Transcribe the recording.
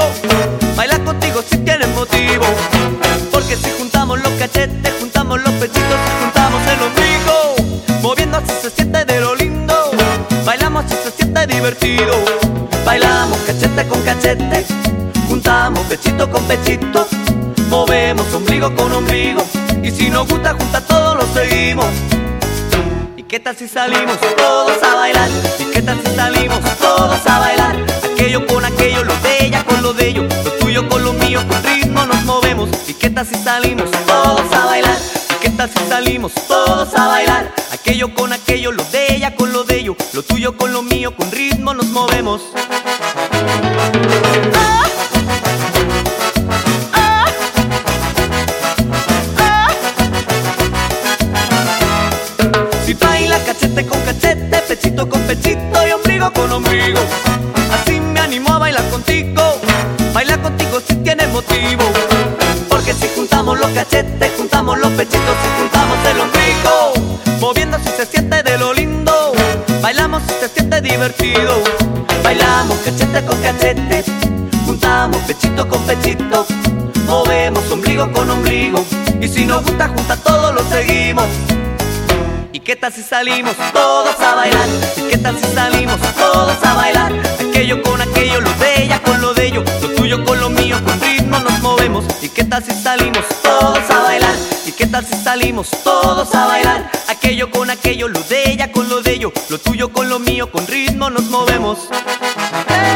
Baila contigo si tienes motivo, porque si juntamos los cachetes, juntamos los pechitos y juntamos el ombligo, moviendo así se siente de lo lindo. Bailamos y se siente divertido. Bailamos cachete con cachete, juntamos pechito con pechito, movemos ombligo con ombligo, y si nos gusta junta todo lo seguimos. ¿Y qué tal si salimos todos a bailar? ¿Y qué tal si salimos todos a bailar? Aquello con aquello, lo de ella con lo de ello, lo tuyo con lo mío, con ritmo nos movemos. ¿Y qué tal si salimos todos a bailar? ¿Y qué tal si salimos todos a bailar? Aquello con aquello, lo de ella con lo de ello, lo tuyo con lo mío, con ritmo nos movemos. Si baila cachete con cachete, pechito con pechito y ombligo con ombligo, así me animo a bailar contigo. Baila contigo si tienes motivo, porque si juntamos los cachetes, juntamos los pechitos y juntamos el ombligo, moviendo si se siente de lo lindo. Bailamos si se siente divertido. Bailamos cachete con cachete, juntamos pechito con pechito, movemos ombligo con ombligo, y si nos gusta junta todo lo seguimos. ¿Y qué tal si salimos todos a bailar? ¿Y qué tal si salimos todos a bailar? Aquello con aquello, lo de ella con lo de ello, lo tuyo con lo mío, con ritmo nos movemos. ¿Y qué tal si salimos todos a bailar? ¿Y qué tal si salimos todos a bailar? Aquello con aquello, lo de ella con lo de ello, lo tuyo con lo mío, con ritmo nos movemos.